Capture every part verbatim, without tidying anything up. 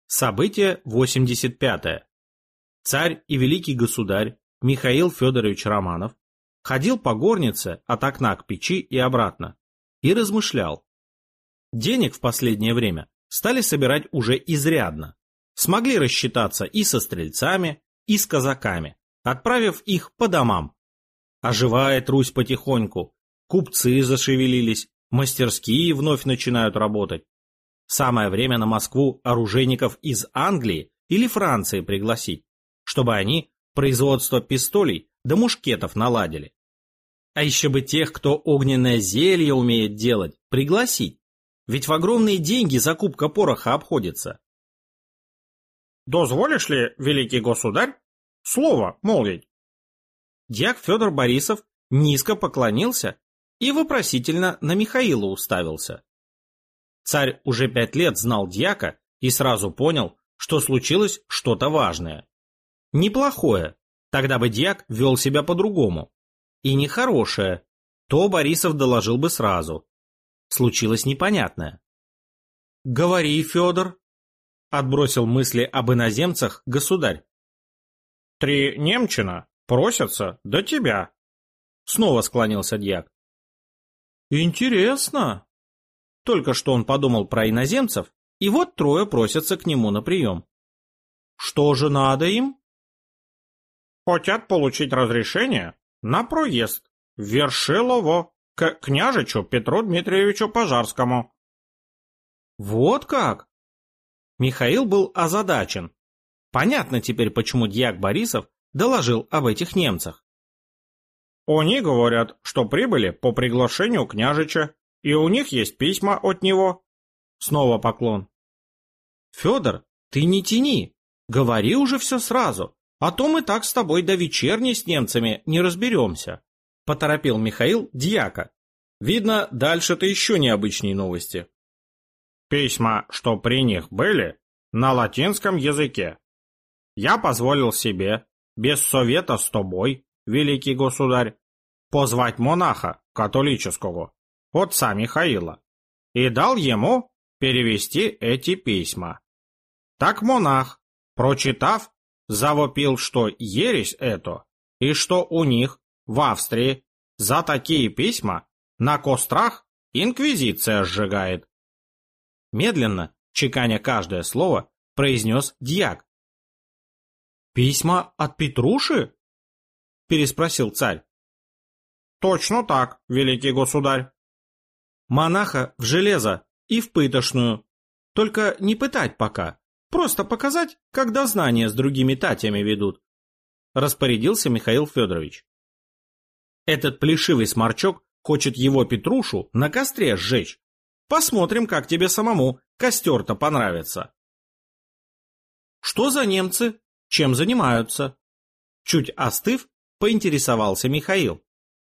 Событие восемьдесят пятое. Царь и великий государь Михаил Федорович Романов ходил по горнице от окна к печи и обратно и размышлял. Денег в последнее время стали собирать уже изрядно. Смогли рассчитаться и со стрельцами, и с казаками, отправив их по домам. Оживает Русь потихоньку, купцы зашевелились, мастерские вновь начинают работать. Самое время на Москву оружейников из Англии или Франции пригласить, чтобы они производство пистолей да мушкетов наладили. А еще бы тех, кто огненное зелье умеет делать, пригласить, ведь в огромные деньги закупка пороха обходится. «Дозволишь ли, великий государь, слово молвить?» Дьяк Федор Борисов низко поклонился и вопросительно на Михаила уставился. Царь уже пять лет знал дьяка и сразу понял, что случилось что-то важное. Неплохое, тогда бы дьяк вел себя по-другому. И нехорошее, то Борисов доложил бы сразу. Случилось непонятное. «Говори, Федор», — отбросил мысли об иноземцах государь. «Три немчина просятся до тебя», — снова склонился дьяк. «Интересно». Только что он подумал про иноземцев, и вот трое просятся к нему на прием. Что же надо им? «Хотят получить разрешение на проезд в Вершилово к княжичу Петру Дмитриевичу Пожарскому». Вот как? Михаил был озадачен. Понятно теперь, почему дьяк Борисов доложил об этих немцах. «Они говорят, что прибыли по приглашению княжича, и у них есть письма от него». Снова поклон. «Федор, ты не тяни, говори уже все сразу, а то мы так с тобой до вечерней с немцами не разберемся», — поторопил Михаил дьяка. Видно, дальше-то еще необычнее новости. «Письма, что при них были, на латинском языке. Я позволил себе, без совета с тобой, великий государь, позвать монаха католического, отца Михаила, и дал ему перевести эти письма. Так монах, прочитав, завопил, что ересь это, и что у них в Австрии за такие письма на кострах инквизиция сжигает». Медленно, чеканя каждое слово, произнес дьяк. «Письма от Петруши?» — переспросил царь. «Точно так, великий государь». «Монаха в железо и в пытошную. Только не пытать пока, просто показать, как дознания с другими татями ведут», — распорядился Михаил Федорович. «Этот плешивый сморчок хочет его Петрушу на костре сжечь. Посмотрим, как тебе самому костер-то понравится». «Что за немцы? Чем занимаются?» Чуть остыв, поинтересовался Михаил.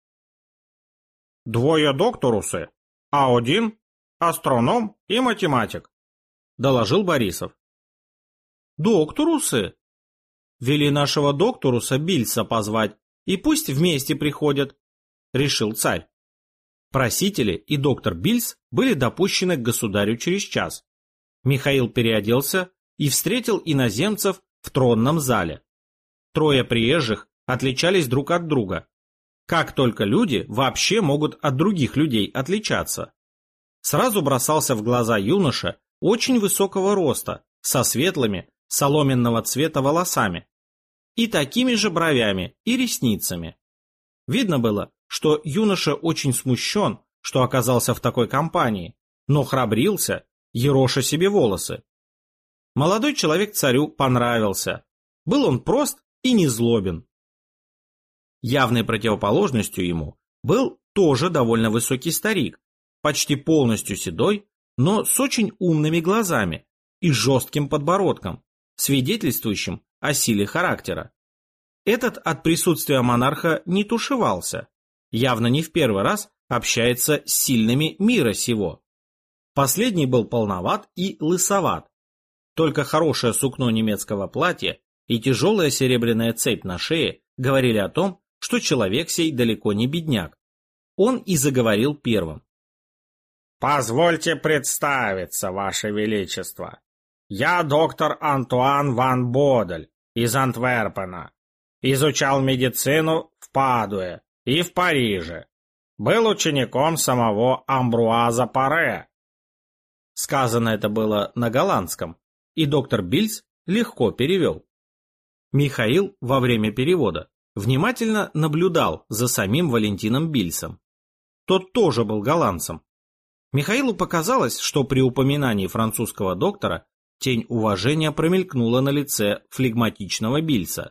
«Двое докторусы, а один астроном и математик», — доложил Борисов. «Докторусы? Вели нашего докторуса Бильса позвать, и пусть вместе приходят», — решил царь. Просители и доктор Бильс были допущены к государю через час. Михаил переоделся и встретил иноземцев в тронном зале. Трое приезжих отличались друг от друга. Как только люди вообще могут от других людей отличаться. Сразу бросался в глаза юноша очень высокого роста, со светлыми, соломенного цвета волосами и такими же бровями и ресницами. Видно было, что юноша очень смущен, что оказался в такой компании, но храбрился, ероша себе волосы. Молодой человек царю понравился. Был он прост и незлобен. Явной противоположностью ему был тоже довольно высокий старик, почти полностью седой, но с очень умными глазами и жестким подбородком, свидетельствующим о силе характера. Этот от присутствия монарха не тушевался, явно не в первый раз общается с сильными мира сего. Последний был полноват и лысоват. Только хорошее сукно немецкого платья и тяжелая серебряная цепь на шее говорили о том, что человек сей далеко не бедняк. Он и заговорил первым. «Позвольте представиться, Ваше Величество. Я доктор Антуан ван Бодель из Антверпена. Изучал медицину в Падуе и в Париже. Был учеником самого Амбруаза Паре». Сказано это было на голландском, и доктор Бильс легко перевел. Михаил во время перевода внимательно наблюдал за самим Валентином Бильсом. Тот тоже был голландцем. Михаилу показалось, что при упоминании французского доктора тень уважения промелькнула на лице флегматичного Бильса.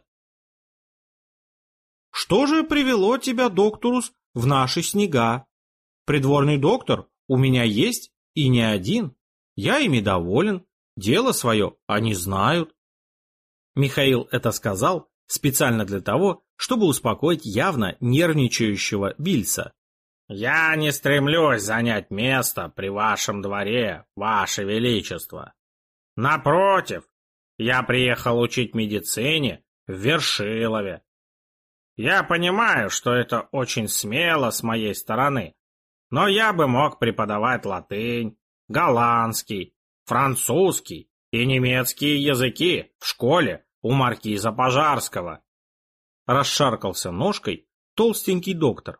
«Что же привело тебя, докторус, в наши снега? Придворный доктор у меня есть и не один. Я ими доволен, дело свое они знают». Михаил это сказал специально для того, чтобы успокоить явно нервничающего Бильса. «Я не стремлюсь занять место при вашем дворе, ваше величество. Напротив, я приехал учить медицине в Вершилове. Я понимаю, что это очень смело с моей стороны, но я бы мог преподавать латынь, голландский, французский и немецкие языки в школе у маркиза Пожарского». Расшаркался ножкой толстенький доктор.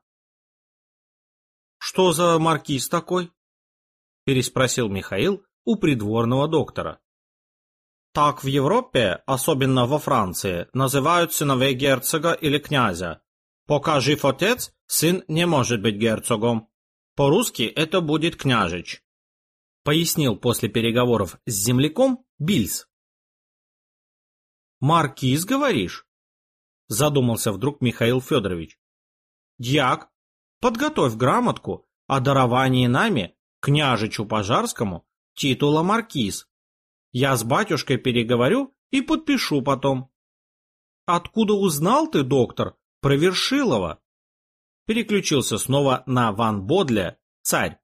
«Что за маркиз такой?» — переспросил Михаил у придворного доктора. «Так в Европе, особенно во Франции, называют сыновей герцога или князя. Пока жив отец, сын не может быть герцогом. По-русски это будет княжич», — пояснил после переговоров с земляком Бильс. «Маркиз, говоришь?» — задумался вдруг Михаил Федорович. «Дьяк, подготовь грамотку о даровании нами, княжичу Пожарскому, титула маркиз. Я с батюшкой переговорю и подпишу потом». «Откуда узнал ты, доктор, про Вершилова?» Переключился снова на ван Бодля царь.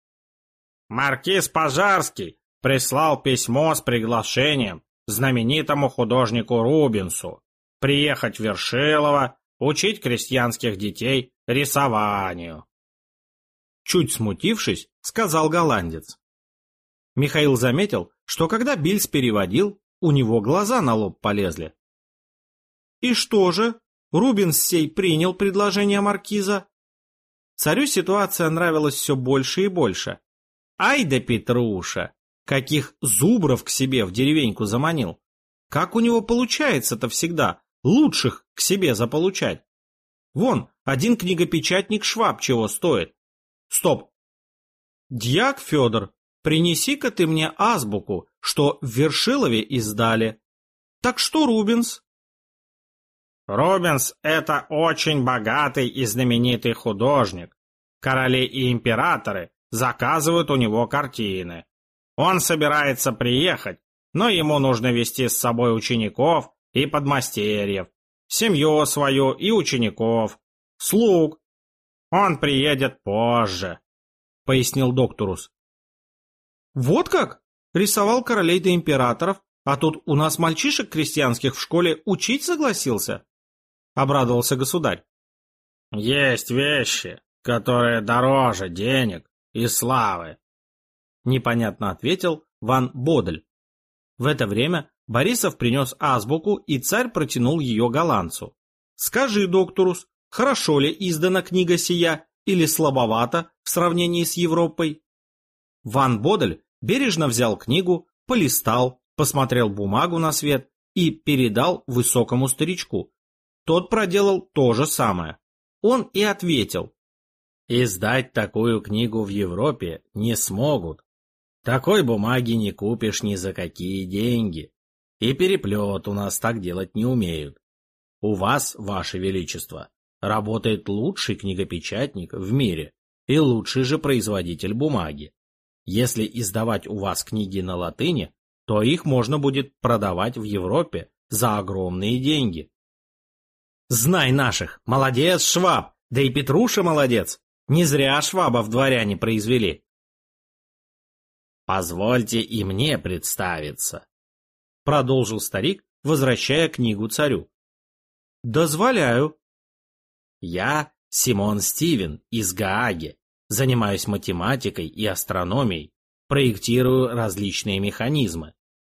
«Маркиз Пожарский прислал письмо с приглашением знаменитому художнику Рубенсу приехать в Вершилово, учить крестьянских детей рисованию». Чуть смутившись, сказал голландец. Михаил заметил, что когда Бильс переводил, у него глаза на лоб полезли. «И что же, Рубенс сей принял предложение маркиза?» Царю ситуация нравилась все больше и больше. Ай да Петруша! Каких зубров к себе в деревеньку заманил! Как у него получается-то всегда лучших к себе заполучать? Вон, один книгопечатник Шваб чего стоит. Стоп! Дьяк Федор, принеси-ка ты мне азбуку, что в Вершилове издали. Так что Рубенс? Рубенс — это очень богатый и знаменитый художник. Короли и императоры заказывают у него картины. Он собирается приехать, но ему нужно вести с собой учеников и подмастерьев, семью свою и учеников, слуг. Он приедет позже, — пояснил докторус. Вот как? Рисовал королей да императоров, а тут у нас мальчишек крестьянских в школе учить согласился? Обрадовался государь. Есть вещи, которые дороже денег и славы, — непонятно ответил ван Бодель. В это время Борисов принес азбуку, и царь протянул ее голландцу. «Скажи, докторус, хорошо ли издана книга сия или слабовато в сравнении с Европой?» Ван Бодель бережно взял книгу, полистал, посмотрел бумагу на свет и передал высокому старичку. Тот проделал то же самое. Он и ответил: «Издать такую книгу в Европе не смогут. Такой бумаги не купишь ни за какие деньги. И переплет у нас так делать не умеют. У вас, ваше величество, работает лучший книгопечатник в мире и лучший же производитель бумаги. Если издавать у вас книги на латыни, то их можно будет продавать в Европе за огромные деньги». «Знай наших! Молодец, Шваб! Да и Петруша молодец! Не зря Шваба в дворяне произвели!» «Позвольте и мне представиться», — продолжил старик, возвращая книгу царю. «Дозволяю». «Я Симон Стивен из Гааги, занимаюсь математикой и астрономией, проектирую различные механизмы.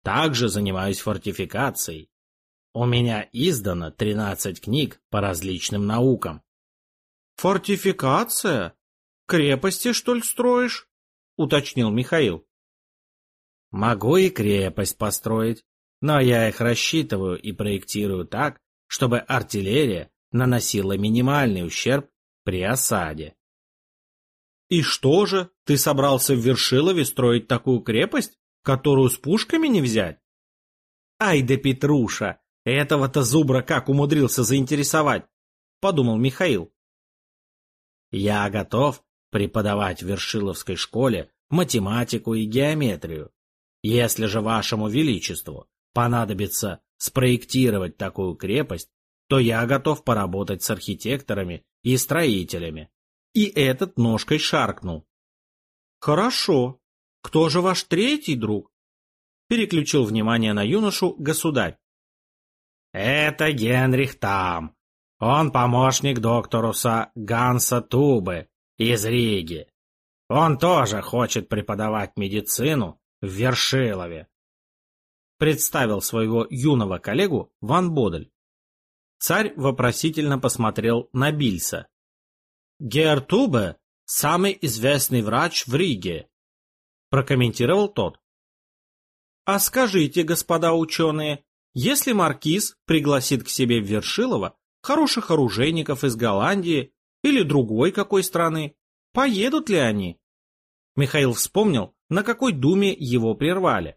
Также занимаюсь фортификацией. У меня издано тринадцать книг по различным наукам. Фортификация? Крепости, что ли, строишь? Уточнил Михаил. Могу и крепость построить, но я их рассчитываю и проектирую так, чтобы артиллерия наносила минимальный ущерб при осаде. И что же, ты собрался в Вершилове строить такую крепость, которую с пушками не взять? Ай да Петруша, этого-то зубра как умудрился заинтересовать, подумал Михаил. Я готов преподавать в Вершиловской школе математику и геометрию. Если же вашему величеству понадобится спроектировать такую крепость, то я готов поработать с архитекторами и строителями. И этот ножкой шаркнул. Хорошо. Кто же ваш третий друг? Переключил внимание на юношу государь. Это Генрих Там. Он помощник докторуса Ганса Тубе из Риги. Он тоже хочет преподавать медицину в Вершилове. Представил своего юного коллегу Ван Бодель. Царь вопросительно посмотрел на Бильса. Герр Тубе – самый известный врач в Риге, прокомментировал тот. А скажите, господа ученые, если маркиз пригласит к себе в Вершилово хороших оружейников из Голландии или другой какой страны, поедут ли они? Михаил вспомнил, на какой думе его прервали.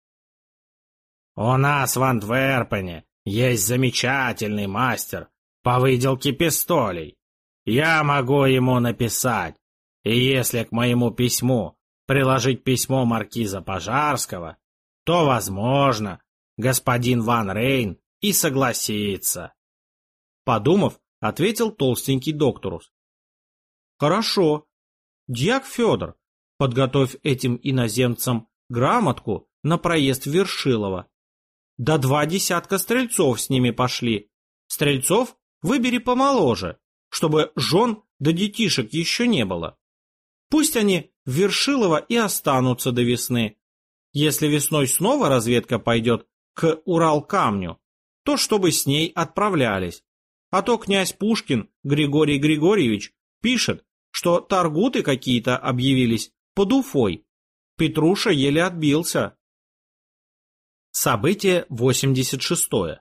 У нас в Антверпене есть замечательный мастер по выделке пистолей. Я могу ему написать, и если к моему письму приложить письмо маркиза Пожарского, то, возможно, господин Ван Рейн и согласится. Подумав, ответил толстенький докторус. Хорошо. Дьяк Федор, подготовь этим иноземцам грамотку на проезд в Вершилово. Да два десятка стрельцов с ними пошли. Стрельцов выбери помоложе, чтобы жен да детишек еще не было. Пусть они в Вершилово и останутся до весны. Если весной снова разведка пойдет к Урал-камню, то чтобы с ней отправлялись. А то князь Пушкин Григорий Григорьевич пишет, что таргуты какие-то объявились под Уфой. Петруша еле отбился. Событие восемьдесят шестое.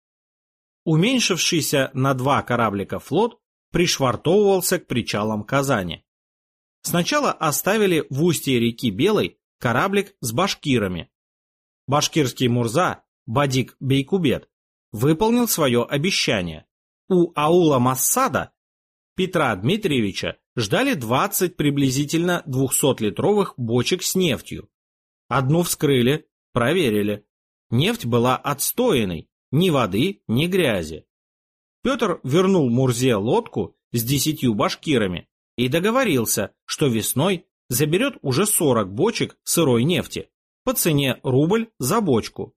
Уменьшившийся на два кораблика флот пришвартовывался к причалам Казани. Сначала оставили в устье реки Белой кораблик с башкирами. Башкирский мурза Бадик Бейкубет выполнил свое обещание. У аула Массада Петра Дмитриевича ждали двадцать приблизительно двухсотлитровых бочек с нефтью. Одну вскрыли, проверили. Нефть была отстоянной, ни воды, ни грязи. Петр вернул Мурзе лодку с десятью башкирами и договорился, что весной заберет уже сорок бочек сырой нефти по цене рубль за бочку.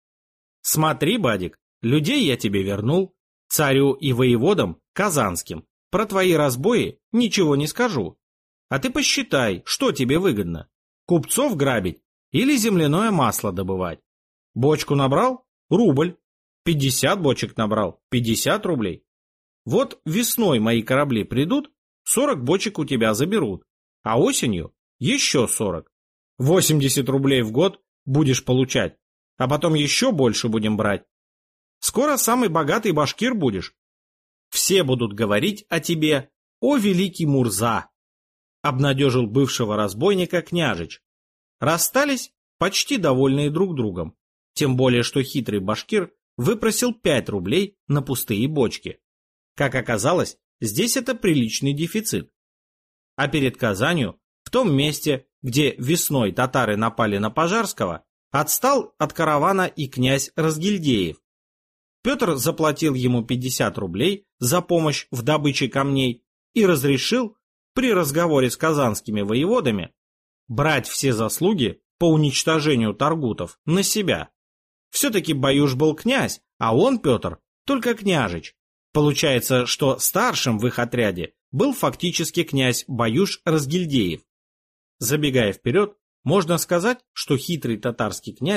Смотри, Бадик, людей я тебе вернул, царю и воеводам казанским. Про твои разбои ничего не скажу. А ты посчитай, что тебе выгодно. Купцов грабить или земляное масло добывать. Бочку набрал – рубль. Пятьдесят бочек набрал – пятьдесят рублей. Вот весной мои корабли придут, сорок бочек у тебя заберут, а осенью еще сорок. восемьдесят рублей в год будешь получать, а потом еще больше будем брать. Скоро самый богатый башкир будешь. Все будут говорить о тебе, о великий Мурза, обнадежил бывшего разбойника княжич. Расстались почти довольные друг другом, тем более что хитрый башкир выпросил пять рублей на пустые бочки. Как оказалось, здесь это приличный дефицит. А перед Казанью, в том месте, где весной татары напали на Пожарского, отстал от каравана и князь Разгильдеев. Петр заплатил ему пятьдесят рублей за помощь в добыче камней и разрешил при разговоре с казанскими воеводами брать все заслуги по уничтожению таргутов на себя. Все-таки Баюш был князь, а он, Петр, только княжич. Получается, что старшим в их отряде был фактически князь Баюш Разгильдеев. Забегая вперед, можно сказать, что хитрый татарский князь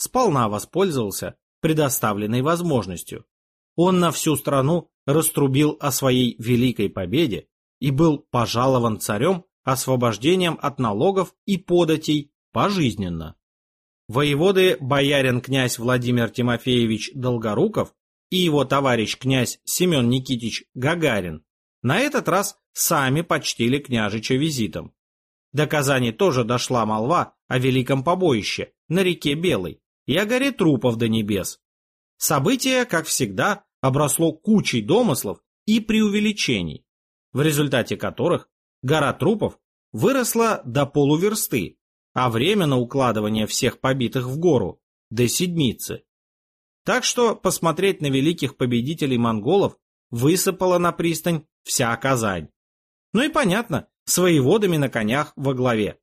сполна воспользовался предоставленной возможностью. Он на всю страну раструбил о своей великой победе и был пожалован царем освобождением от налогов и податей пожизненно. Воеводы боярин-князь Владимир Тимофеевич Долгоруков и его товарищ князь Семен Никитич Гагарин на этот раз сами почтили княжича визитом. До Казани тоже дошла молва о великом побоище на реке Белой и о горе трупов до небес. Событие, как всегда, обросло кучей домыслов и преувеличений, в результате которых гора трупов выросла до полуверсты, а время на укладывание всех побитых в гору – до седмицы. Так что посмотреть на великих победителей монголов высыпала на пристань вся Казань. Ну и понятно, с воеводами на конях во главе.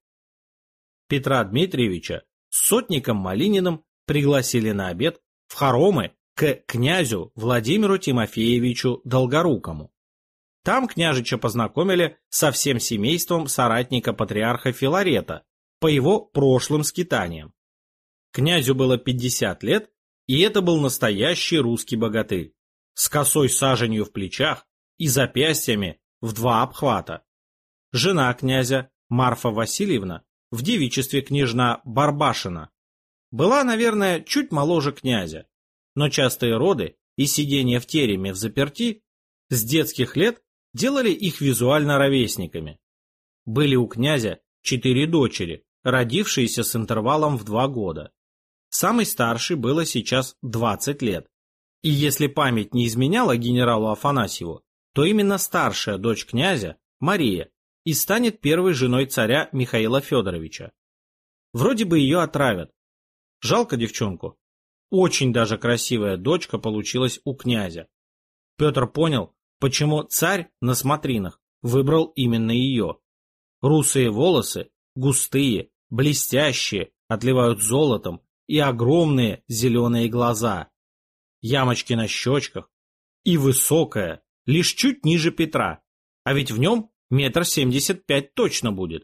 Петра Дмитриевича с сотником Малининым пригласили на обед в хоромы к князю Владимиру Тимофеевичу Долгорукому. Там княжича познакомили со всем семейством соратника патриарха Филарета по его прошлым скитаниям. Князю было пятьдесят лет, и это был настоящий русский богатырь, с косой саженью в плечах и запястьями в два обхвата. Жена князя, Марфа Васильевна, в девичестве княжна Барбашина, была, наверное, чуть моложе князя, но частые роды и сидение в тереме в заперти с детских лет делали их визуально ровесниками. Были у князя четыре дочери, родившиеся с интервалом в два года. Самой старшей было сейчас двадцать лет. И если память не изменяла генералу Афанасьеву, то именно старшая дочь князя, Мария, и станет первой женой царя Михаила Федоровича. Вроде бы ее отравят. Жалко девчонку. Очень даже красивая дочка получилась у князя. Петр понял, почему царь на смотринах выбрал именно ее. Русые волосы, густые, блестящие, отливают золотом, и огромные зеленые глаза, ямочки на щечках и высокая, лишь чуть ниже Петра, а ведь в нем метр семьдесят пять точно будет.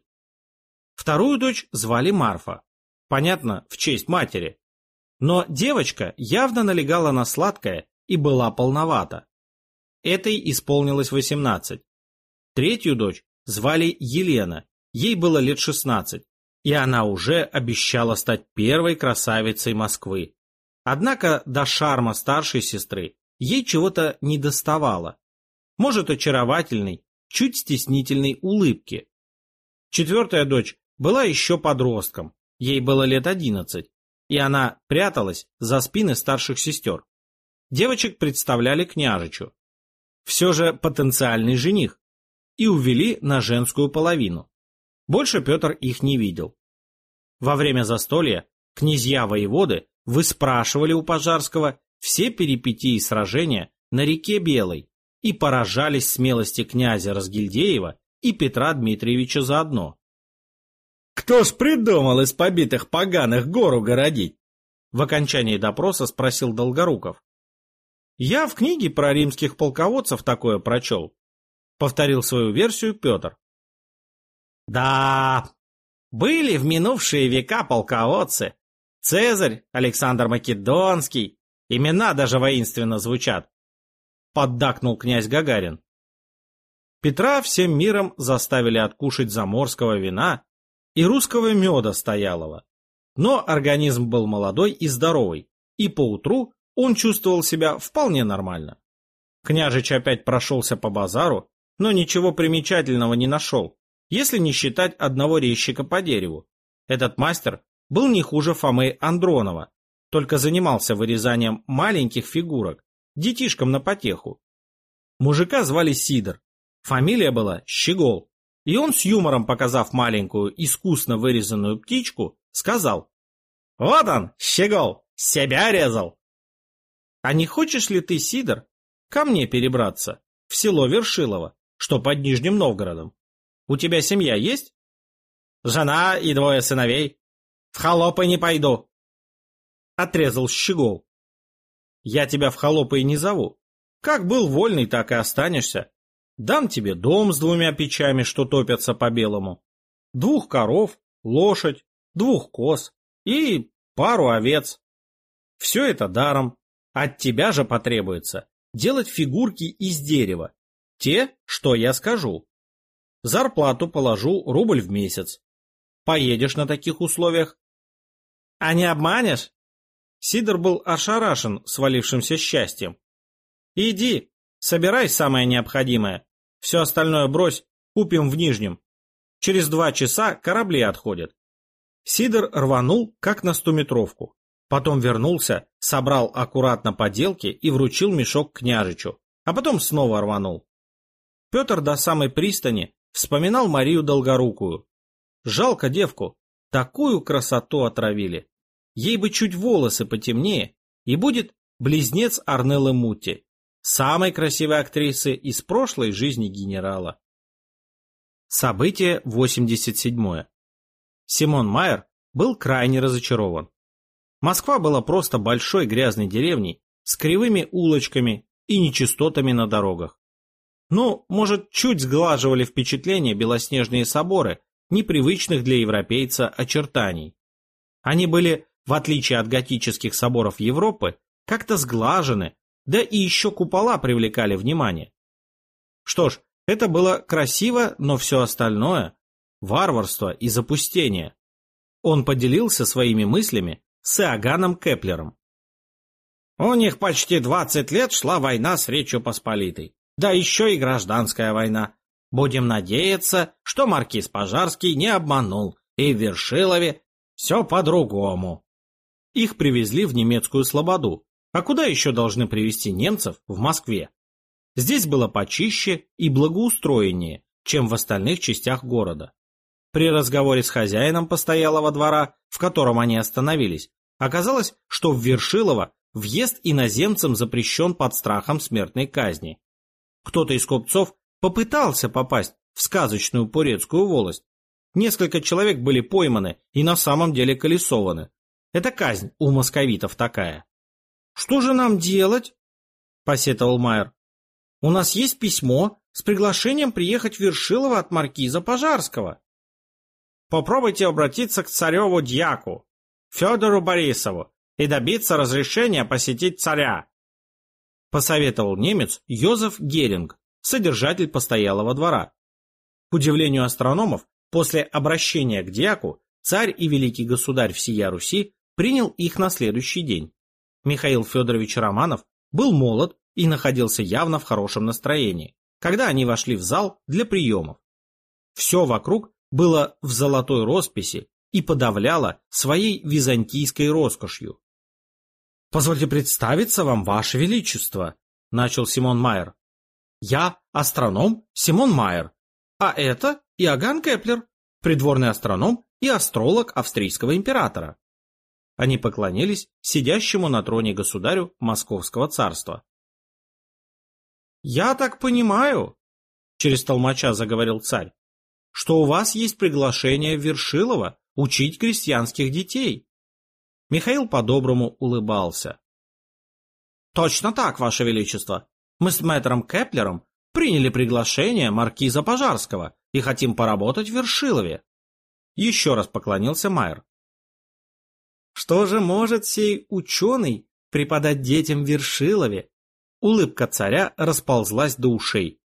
Вторую дочь звали Марфа, понятно, в честь матери, но девочка явно налегала на сладкое и была полновата. Этой исполнилось восемнадцать. Третью дочь звали Елена, ей было лет шестнадцать. И она уже обещала стать первой красавицей Москвы. Однако до шарма старшей сестры ей чего-то недоставало. Может, очаровательной, чуть стеснительной улыбки. Четвертая дочь была еще подростком, ей было лет одиннадцать, и она пряталась за спины старших сестер. Девочек представляли княжичу. Все же потенциальный жених. И увели на женскую половину. Больше Петр их не видел. Во время застолья князья-воеводы выспрашивали у Пожарского все перипетии сражения на реке Белой и поражались смелости князя Разгильдеева и Петра Дмитриевича заодно. «Кто ж придумал из побитых поганых гору городить?» В окончании допроса спросил Долгоруков. «Я в книге про римских полководцев такое прочел», — повторил свою версию Петр. «Да, были в минувшие века полководцы. Цезарь, Александр Македонский, имена даже воинственно звучат», — поддакнул князь Гагарин. Петра всем миром заставили откушать заморского вина и русского меда стоялого. Но организм был молодой и здоровый, и поутру он чувствовал себя вполне нормально. Княжич опять прошелся по базару, но ничего примечательного не нашел, если не считать одного резчика по дереву. Этот мастер был не хуже Фомы Андронова, только занимался вырезанием маленьких фигурок, детишкам на потеху. Мужика звали Сидор, фамилия была Щегол, и он с юмором, показав маленькую искусно вырезанную птичку, сказал: «Вот он, Щегол, себя резал!» «А не хочешь ли ты, Сидор, ко мне перебраться, в село Вершилово, что под Нижним Новгородом? У тебя семья есть?» «Жена и двое сыновей. В холопы не пойду», — отрезал Щегол. «Я тебя в холопы и не зову. Как был вольный, так и останешься. Дам тебе дом с двумя печами, что топятся по-белому, двух коров, лошадь, двух коз и пару овец, Все это даром. От тебя же потребуется делать фигурки из дерева. Те, что я скажу. Зарплату положу рубль в месяц. Поедешь на таких условиях? А не обманешь? Сидор был ошарашен свалившимся счастьем. Иди, собирай самое необходимое. Все остальное брось, купим в Нижнем. Через два часа корабли отходят. Сидор рванул, как на стометровку. Потом вернулся, собрал аккуратно поделки и вручил мешок княжичу, а потом снова рванул. Петр до самой пристани вспоминал Марию Долгорукую. Жалко девку, такую красоту отравили. Ей бы чуть волосы потемнее, и будет близнец Орнеллы Мутти, самой красивой актрисы из прошлой жизни генерала. Событие восемьдесят седьмое. Симон Майер был крайне разочарован. Москва была просто большой грязной деревней с кривыми улочками и нечистотами на дорогах. Ну, может, чуть сглаживали впечатление белоснежные соборы непривычных для европейца очертаний. Они были, в отличие от готических соборов Европы, как-то сглажены, да и еще купола привлекали внимание. Что ж, это было красиво, но все остальное – варварство и запустение. Он поделился своими мыслями с Иоганном Кеплером. У них почти двадцать лет шла война с Речью Посполитой, да еще и гражданская война. Будем надеяться, что маркиз Пожарский не обманул, и в Вершилове все по-другому. Их привезли в немецкую слободу, а куда еще должны привезти немцев в Москве? Здесь было почище и благоустроеннее, чем в остальных частях города. При разговоре с хозяином постоялого двора, в котором они остановились, оказалось, что в Вершилово въезд иноземцам запрещен под страхом смертной казни. Кто-то из купцов попытался попасть в сказочную Порецкую волость. Несколько человек были пойманы и на самом деле колесованы. Это казнь у московитов такая. «Что же нам делать?» – посетовал Майер. «У нас есть письмо с приглашением приехать в Вершилово от маркиза Пожарского». «Попробуйте обратиться к цареву дьяку, Федору Борисову, и добиться разрешения посетить царя», – посоветовал немец Йозеф Геринг, содержатель постоялого двора. К удивлению астрономов, после обращения к дьяку царь и великий государь всея Руси принял их на следующий день. Михаил Федорович Романов был молод и находился явно в хорошем настроении, когда они вошли в зал для приемов. Все вокруг было в золотой росписи и подавляло своей византийской роскошью. «Позвольте представиться вам, Ваше Величество», — начал Симон Майер. «Я астроном Симон Майер, а это Иоганн Кеплер, придворный астроном и астролог австрийского императора». Они поклонились сидящему на троне государю Московского царства. «Я так понимаю», — через толмача заговорил царь, «что у вас есть приглашение в Вершилово учить крестьянских детей». Михаил по-доброму улыбался. «Точно так, Ваше Величество. Мы с мэтром Кеплером приняли приглашение маркиза Пожарского и хотим поработать в Вершилове». Еще раз поклонился Майер. «Что же может сей ученый преподать детям в Вершилове?» Улыбка царя расползлась до ушей.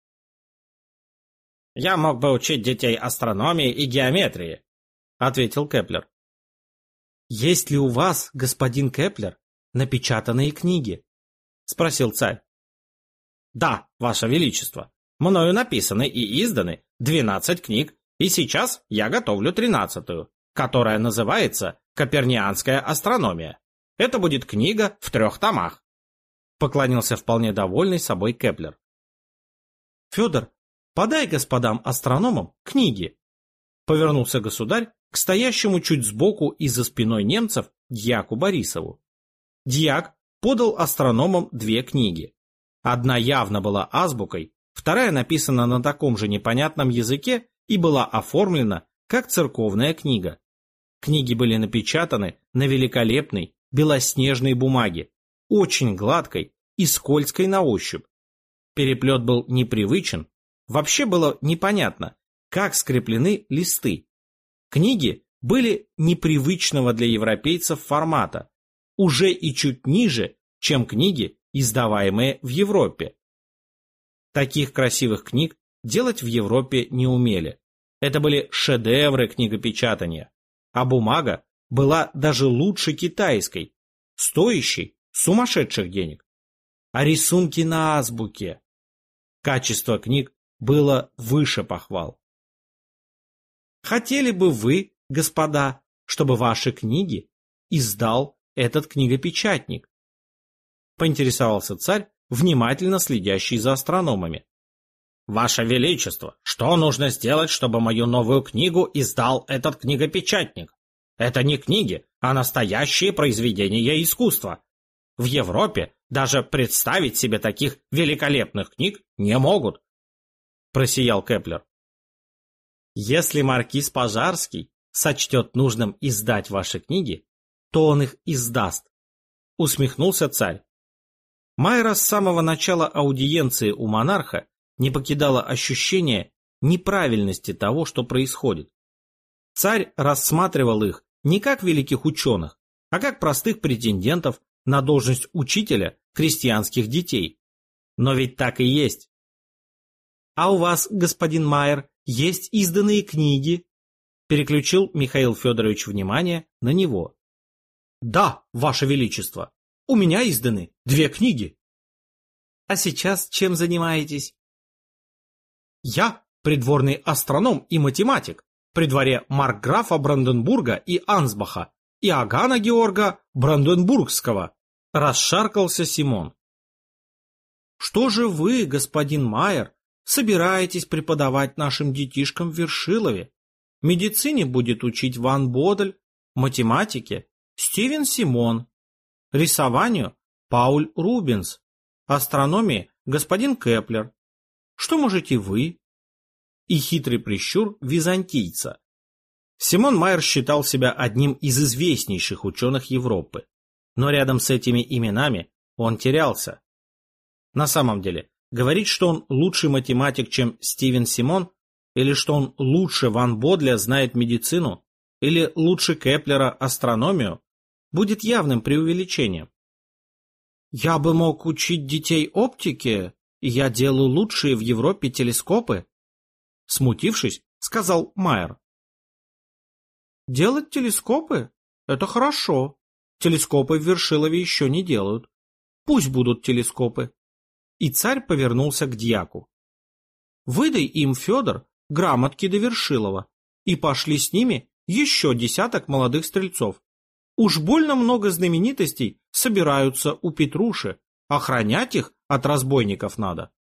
«Я мог бы учить детей астрономии и геометрии», — ответил Кеплер. «Есть ли у вас, господин Кеплер, напечатанные книги?» — спросил царь. «Да, Ваше Величество, мною написаны и изданы двенадцать книг, и сейчас я готовлю тринадцатую, которая называется «Копернианская астрономия». Это будет книга в трех томах», — поклонился вполне довольный собой Кеплер. «Федор, подай господам астрономам книги», — повернулся государь к стоящему чуть сбоку и за спиной немцев дьяку Борисову. Дьяк подал астрономам две книги. Одна явно была азбукой, вторая написана на таком же непонятном языке и была оформлена как церковная книга. Книги были напечатаны на великолепной белоснежной бумаге, очень гладкой и скользкой на ощупь. Переплет был непривычен, вообще было непонятно, как скреплены листы. Книги были непривычного для европейцев формата, уже и чуть ниже, чем книги, издаваемые в Европе. Таких красивых книг делать в Европе не умели. Это были шедевры книгопечатания, а бумага была даже лучше китайской, стоящей сумасшедших денег. А рисунки на азбуке. Качество книг было выше похвал. Хотели бы вы, господа, чтобы ваши книги издал этот книгопечатник? Поинтересовался царь, внимательно следящий за астрономами. Ваше Величество, что нужно сделать, чтобы мою новую книгу издал этот книгопечатник? Это не книги, а настоящие произведения искусства. В Европе даже представить себе таких великолепных книг не могут, просиял Кеплер. Если маркиз Пожарский сочтет нужным издать ваши книги, то он их издаст, усмехнулся царь. Майера с самого начала аудиенции у монарха не покидало ощущение неправильности того, что происходит. Царь рассматривал их не как великих ученых, а как простых претендентов на должность учителя крестьянских детей. Но ведь так и есть. «А у вас, господин Майер, есть изданные книги?» Переключил Михаил Федорович внимание на него. «Да, ваше величество, у меня изданы две книги». «А сейчас чем занимаетесь?» «Я придворный астроном и математик при дворе маркграфа Бранденбурга и Ансбаха и Иоганна Георга Бранденбургского», — расшаркался Симон. «Что же вы, господин Майер, собираетесь преподавать нашим детишкам в Вершилове? Медицине будет учить Ван Бодель, математике Стивен Симон, рисованию Пауль Рубенс, астрономии господин Кеплер. Что можете вы?» И хитрый прищур византийца. Симон Майер считал себя одним из известнейших ученых Европы, но рядом с этими именами он терялся. На самом деле, говорить, что он лучший математик, чем Стивен Симон, или что он лучше Ван Бодля знает медицину, или лучше Кеплера астрономию, будет явным преувеличением. «Я бы мог учить детей оптике, и я делаю лучшие в Европе телескопы», смутившись, сказал Майер. «Делать телескопы? Это хорошо. Телескопы в Вершилове еще не делают. Пусть будут телескопы». И царь повернулся к дьяку. «Выдай им, Федор, грамотки до Вершилова, и пошли с ними еще десяток молодых стрельцов. Уж больно много знаменитостей собираются у Петруши, охранять их от разбойников надо».